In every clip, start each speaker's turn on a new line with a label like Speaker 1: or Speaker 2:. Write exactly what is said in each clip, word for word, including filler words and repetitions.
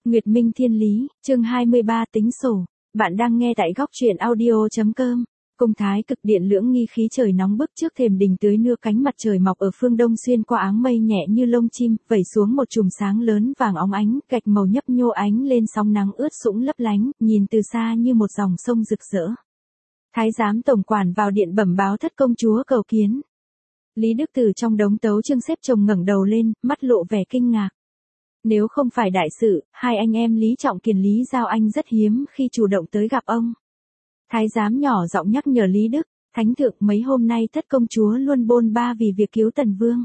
Speaker 1: Nguyệt Minh Thiên Lý, chương hai mươi ba tính sổ. Bạn đang nghe tại góc truyện audio.com. Cung thái cực điện lưỡng nghi khí trời nóng bức trước thềm đình tưới nưa cánh mặt trời mọc ở phương đông xuyên qua áng mây nhẹ như lông chim, vẩy xuống một chùm sáng lớn vàng óng ánh, gạch màu nhấp nhô ánh lên sóng nắng ướt sũng lấp lánh, nhìn từ xa như một dòng sông rực rỡ. Thái giám tổng quản vào điện bẩm báo thất công chúa cầu kiến. Lý Đức từ trong đống tấu chương xếp chồng ngẩng đầu lên, mắt lộ vẻ kinh ngạc. Nếu không phải đại sự, hai anh em Lý Trọng Kiền Lý Giao Anh rất hiếm khi chủ động tới gặp ông. Thái giám nhỏ giọng nhắc nhở Lý Đức, thánh thượng mấy hôm nay thất công chúa luôn bôn ba vì việc cứu Tần Vương.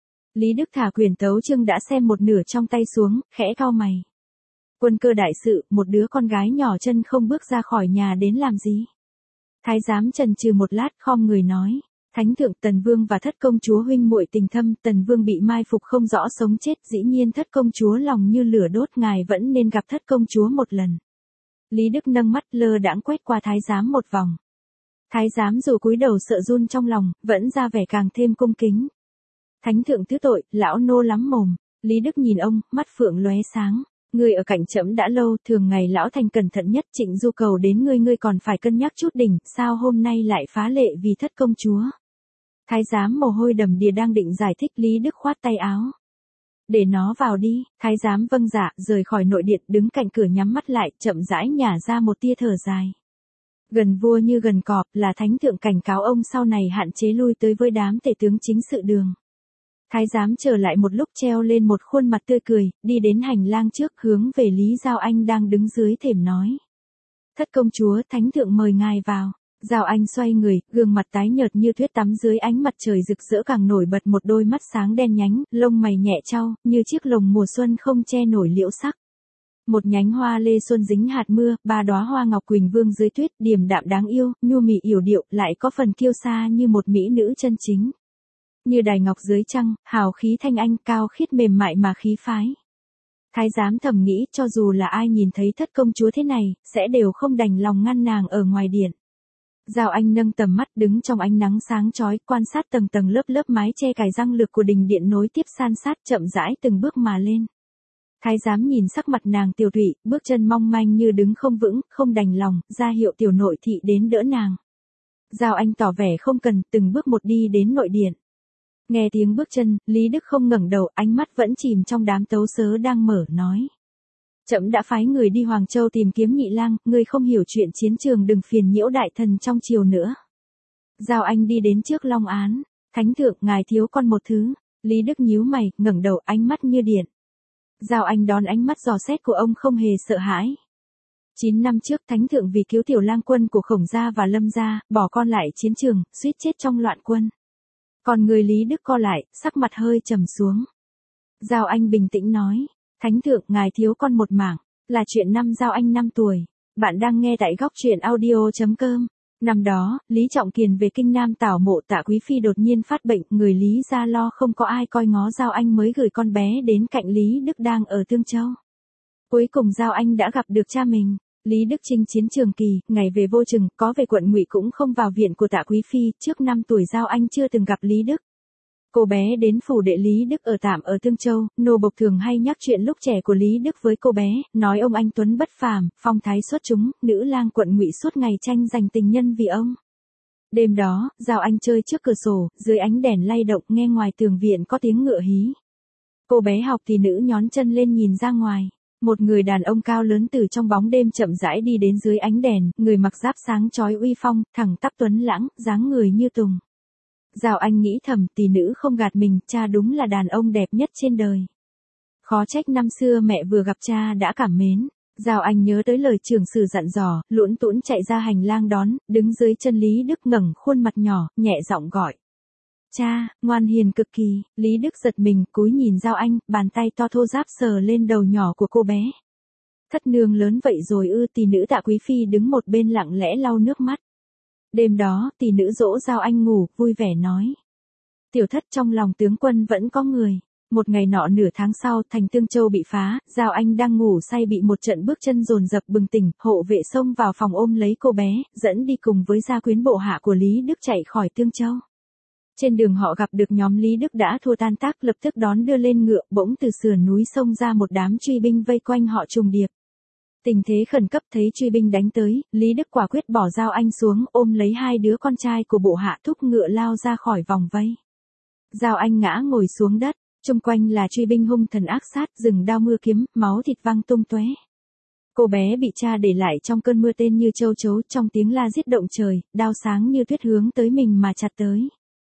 Speaker 1: Lý Đức thả quyển tấu chương đã xem một nửa trong tay xuống, khẽ cau mày. Quân cơ đại sự, một đứa con gái nhỏ chân không bước ra khỏi nhà đến làm gì? Thái giám chần chừ một lát khom người nói. Thánh thượng Tần Vương và thất công chúa huynh muội tình thâm, Tần Vương bị mai phục không rõ sống chết, dĩ nhiên thất công chúa lòng như lửa đốt, ngài vẫn nên gặp thất công chúa một lần. Lý Đức nâng mắt lơ đãng quét qua thái giám một vòng. Thái giám dù cúi đầu sợ run trong lòng, vẫn ra vẻ càng thêm cung kính. Thánh thượng thứ tội, lão nô lắm mồm. Lý Đức nhìn ông, mắt phượng lóe sáng. Ngươi ở cạnh trẫm đã lâu, thường ngày lão thành cẩn thận nhất, Trịnh Du cầu đến ngươi ngươi còn phải cân nhắc chút đỉnh, sao hôm nay lại phá lệ vì thất công chúa? Thái giám mồ hôi đầm đìa đang định giải thích, Lý Đức khoát tay áo. Để nó vào đi. Thái giám vâng dạ, rời khỏi nội điện, đứng cạnh cửa nhắm mắt lại, chậm rãi nhả ra một tia thở dài. Gần vua như gần cọp, là thánh thượng cảnh cáo ông sau này hạn chế lui tới với đám tể tướng chính sự đường. Thái giám trở lại một lúc treo lên một khuôn mặt tươi cười, đi đến hành lang trước hướng về Lý Giao Anh đang đứng dưới thềm nói. Thất công chúa, thánh thượng mời ngài vào. Giao Anh xoay người, gương mặt tái nhợt như tuyết tắm dưới ánh mặt trời rực rỡ càng nổi bật một đôi mắt sáng đen nhánh, lông mày nhẹ trao, như chiếc lồng mùa xuân không che nổi liễu sắc. Một nhánh hoa lê xuân dính hạt mưa, ba đóa hoa ngọc quỳnh vương dưới tuyết, điềm đạm đáng yêu, nhu mị yểu điệu, lại có phần kiêu sa như một mỹ nữ chân chính. Như đài ngọc dưới trăng, hào khí thanh anh, cao khiết mềm mại mà khí phái. Thái giám thầm nghĩ, cho dù là ai nhìn thấy thất công chúa thế này, sẽ đều không đành lòng ngăn nàng ở ngoài điện. Giao Anh nâng tầm mắt đứng trong ánh nắng sáng chói, quan sát tầng tầng lớp lớp mái che cài răng lược của đình điện nối tiếp san sát, chậm rãi từng bước mà lên. Thái giám nhìn sắc mặt nàng tiều tụy, bước chân mong manh như đứng không vững, không đành lòng, ra hiệu tiểu nội thị đến đỡ nàng. Giao Anh tỏ vẻ không cần, từng bước một đi đến nội điện. Nghe tiếng bước chân, Lý Đức không ngẩng đầu, ánh mắt vẫn chìm trong đám tấu sớ đang mở, nói. Trẫm đã phái người đi Hoàng Châu tìm kiếm nhị lang, ngươi không hiểu chuyện chiến trường đừng phiền nhiễu đại thần trong triều nữa. Giao Anh đi đến trước long án. Thánh thượng, ngài thiếu con một thứ. Lý Đức nhíu mày, ngẩng đầu, ánh mắt như điện. Giao Anh đón ánh mắt dò xét của ông không hề sợ hãi. Chín năm trước, thánh thượng vì cứu tiểu lang quân của Khổng gia và Lâm gia, bỏ con lại chiến trường, suýt chết trong loạn quân. Còn người Lý Đức co lại, sắc mặt hơi trầm xuống. Giao Anh bình tĩnh nói. Thánh thượng, ngài thiếu con một mảng, là chuyện năm Giao Anh năm tuổi. Bạn đang nghe tại góc truyện audio.com. Năm đó, Lý Trọng Kiền về Kinh Nam tảo mộ Tạ Quý Phi đột nhiên phát bệnh, người Lý gia lo không có ai coi ngó Giao Anh mới gửi con bé đến cạnh Lý Đức đang ở Tương Châu. Cuối cùng Giao Anh đã gặp được cha mình. Lý Đức chinh chiến trường kỳ, ngày về vô chừng, có về quận Ngụy cũng không vào viện của Tạ Quý Phi, trước năm tuổi Giao Anh chưa từng gặp Lý Đức. Cô bé đến phủ đệ Lý Đức ở tạm ở Tương Châu, nô bộc thường hay nhắc chuyện lúc trẻ của Lý Đức với cô bé, nói ông anh tuấn bất phàm, phong thái xuất chúng, nữ lang quận Ngụy suốt ngày tranh giành tình nhân vì ông. Đêm đó, Giao Anh chơi trước cửa sổ, dưới ánh đèn lay động, nghe ngoài tường viện có tiếng ngựa hí. Cô bé học thì nữ nhón chân lên nhìn ra ngoài. Một người đàn ông cao lớn từ trong bóng đêm chậm rãi đi đến dưới ánh đèn, người mặc giáp sáng chói uy phong, thẳng tắp tuấn lãng, dáng người như tùng. Giao Anh nghĩ thầm, tỷ nữ không gạt mình, cha đúng là đàn ông đẹp nhất trên đời. Khó trách năm xưa mẹ vừa gặp cha đã cảm mến. Giao Anh nhớ tới lời trưởng sử dặn dò, lũn tũn chạy ra hành lang đón, đứng dưới chân Lý Đức ngẩng khuôn mặt nhỏ, nhẹ giọng gọi. Cha, ngoan hiền cực kỳ. Lý Đức giật mình, cúi nhìn Giao Anh, bàn tay to thô ráp sờ lên đầu nhỏ của cô bé. Thất nương lớn vậy rồi ư? Tỷ nữ Tạ Quý Phi đứng một bên lặng lẽ lau nước mắt. Đêm đó, tỷ nữ dỗ Giao Anh ngủ, vui vẻ nói. Tiểu thất, trong lòng tướng quân vẫn có người. Một ngày nọ nửa tháng sau, thành Tương Châu bị phá, Giao Anh đang ngủ say bị một trận bước chân dồn dập bừng tỉnh, hộ vệ xông vào phòng ôm lấy cô bé, dẫn đi cùng với gia quyến bộ hạ của Lý Đức chạy khỏi Tương Châu. Trên đường họ gặp được nhóm Lý Đức đã thua tan tác, lập tức đón đưa lên ngựa, bỗng từ sườn núi xông ra một đám truy binh vây quanh họ trùng điệp. Tình thế khẩn cấp, thấy truy binh đánh tới, Lý Đức quả quyết bỏ dao anh xuống, ôm lấy hai đứa con trai của bộ hạ, thúc ngựa lao ra khỏi vòng vây. Dao anh ngã ngồi xuống đất, chung quanh là truy binh hung thần ác sát, rừng đao mưa kiếm, máu thịt văng tung tóe. Cô bé bị cha để lại trong cơn mưa tên như châu chấu, trong tiếng la giết động trời, đao sáng như tuyết hướng tới mình mà chặt tới.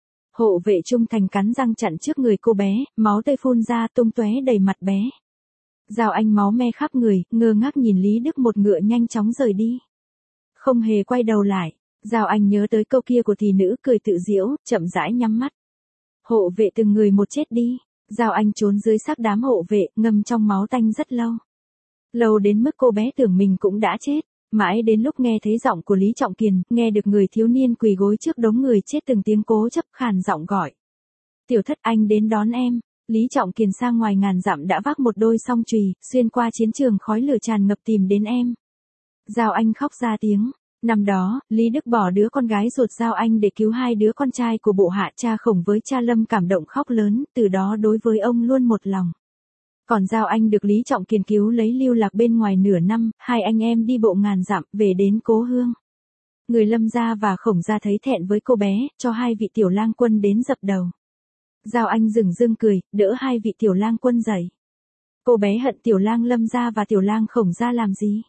Speaker 1: Hộ vệ trung thành cắn răng chặn trước người cô bé, máu tươi phun ra tung tóe đầy mặt bé. Dao anh máu me khắp người, ngơ ngác nhìn Lý Đức một ngựa nhanh chóng rời đi. Không hề quay đầu lại, Dao anh nhớ tới câu kia của thị nữ, cười tự giễu, chậm rãi nhắm mắt. Hộ vệ từng người một chết đi, Dao anh trốn dưới xác đám hộ vệ, ngâm trong máu tanh rất lâu. Lâu đến mức cô bé tưởng mình cũng đã chết, mãi đến lúc nghe thấy giọng của Lý Trọng Kiền, nghe được người thiếu niên quỳ gối trước đống người chết từng tiếng cố chấp khàn giọng gọi. Tiểu thất, anh đến đón em. Lý Trọng Kiền sang ngoài ngàn dặm đã vác một đôi song chùy, xuyên qua chiến trường khói lửa tràn ngập tìm đến em. Dao anh khóc ra tiếng. Năm đó, Lý Đức bỏ đứa con gái ruột Dao anh để cứu hai đứa con trai của bộ hạ cha Khổng với cha Lâm, cảm động khóc lớn, từ đó đối với ông luôn một lòng. Còn Dao anh được Lý Trọng Kiền cứu lấy lưu lạc bên ngoài nửa năm, hai anh em đi bộ ngàn dặm về đến cố hương. Người Lâm gia và Khổng gia thấy thẹn với cô bé, cho hai vị tiểu lang quân đến dập đầu. Dao anh dửng dưng cười, đỡ hai vị tiểu lang quân dậy. Cô bé hận tiểu lang Lâm gia và tiểu lang Khổng gia làm gì?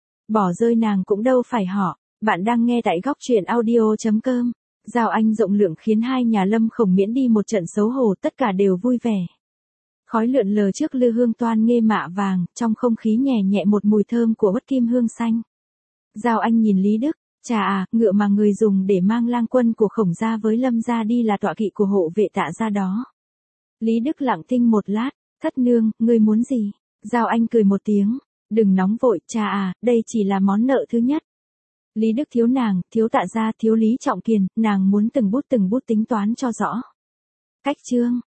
Speaker 1: Bỏ rơi nàng cũng đâu phải họ. Bạn đang nghe tại góc truyện audio chấm com. Dao anh rộng lượng khiến hai nhà Lâm Khổng miễn đi một trận xấu hổ, tất cả đều vui vẻ. Khói lượn lờ trước lư hương toan nghê mạ vàng, trong không khí nhẹ nhẹ một mùi thơm của uất kim hương xanh. Dao anh nhìn Lý Đức, chà à, ngựa mà người dùng để mang lang quân của Khổng gia với Lâm gia đi là tọa kỵ của hộ vệ Tạ gia đó. Lý Đức lặng thinh một lát, thất nương, ngươi muốn gì? Dao anh cười một tiếng, đừng nóng vội, chà à, đây chỉ là món nợ thứ nhất. Lý Đức thiếu nàng, thiếu Tạ gia, thiếu Lý Trọng Kiền, nàng muốn từng bút từng bút tính toán cho rõ. Cách chương.